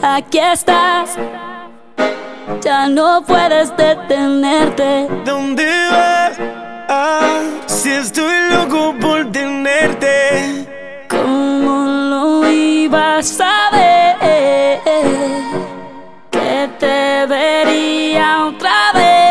Aquí estás, ya no puedes detenerte. ¿Dónde vas? Si estoy loco por tenerte. ¿Cómo lo ibas a ver? Que te vería otra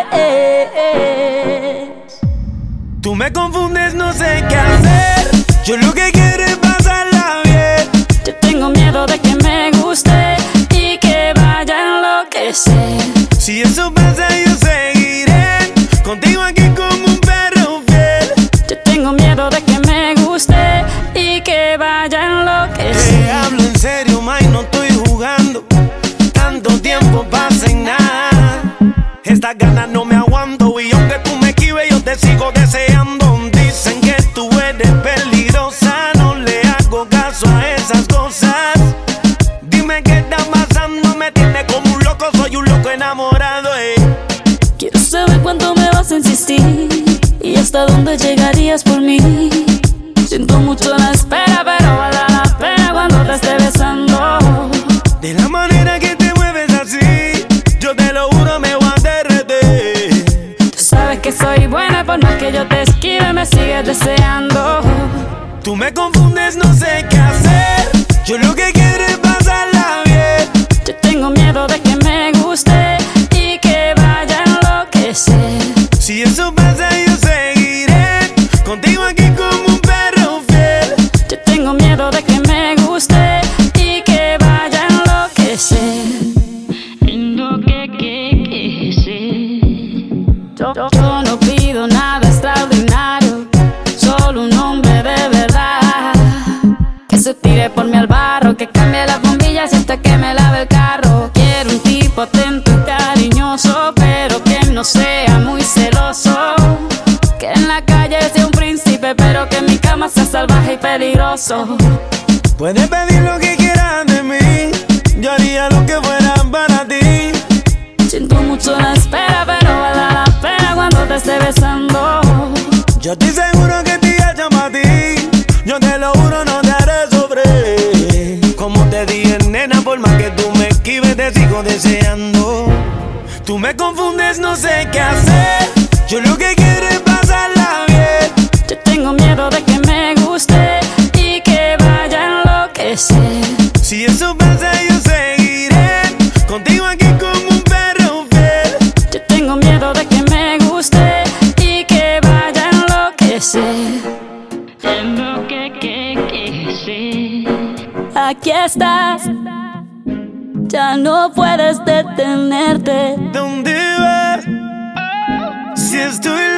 vez. Tú me confundes, no sé qué hacer. Yo lo que quiero es pasarla bien. Yo tengo miedo de que me guste y que vaya a enloquecer. Si eso pasa yo seguiré contigo aquí como un perro fiel. Yo tengo miedo de que me guste y que vaya a enloquecer. Te hablo en serio, May, no estoy jugando. Tanto tiempo pasa en nada. Estas ganas no me aguanto y aunque tú me esquives yo te sigo deseando. Dicen que tú eres peligrosa, no le hago caso a esas cosas. Dime qué está pasando, me tiene como un loco, soy un loco enamorado. Quiero saber cuánto me vas a insistir y hasta dónde llegarías por mí. Siento mucho la espera, pero vale la pena cuando te esté besando. De la manera que te mueves así, yo te lo juro me voy a derretir. Tú sabes que soy buena, por más que yo te esquive me sigues deseando. Tú me confundes, no sé qué hacer. Yo lo que quiero es pasarla bien. Yo tengo miedo de que me guste y que vaya a enloquecer. Si eso pasa yo seguiré contigo aquí como un perro fiel. Yo tengo miedo de que me guste y que vaya a enloquecer. Yo no pido nada extraordinario, solo un hombre de verdad que se tire por mí al barro, que cambie las bombillas hasta que me lave el carro. Quiero un tipo atento y cariñoso, pero que no sea muy celoso. Que en la calle sea un príncipe, pero que en mi cama sea salvaje y peligroso. Puedes pedir lo que quieras de mí, yo haría lo que fuera para ti. Siento mucho la espera, pero vale la pena cuando te esté besando. Yo estoy seguro que te llama a ti. Yo te lo juro, no te haré sufrir. Como te dije, nena, por más que tú me esquives, te sigo deseando. Tú me confundes, no sé qué hacer. Yo lo que quiero es pasarla bien. Yo tengo miedo de que me guste y que vaya a enloquecer. Si eso pasa, yo seguiré contigo aquí como un perro fiel. Yo tengo miedo de que me guste y que vaya a enloquecer. Aquí estás, ya no puedes detenerte. ¿Dónde vas? Si estoy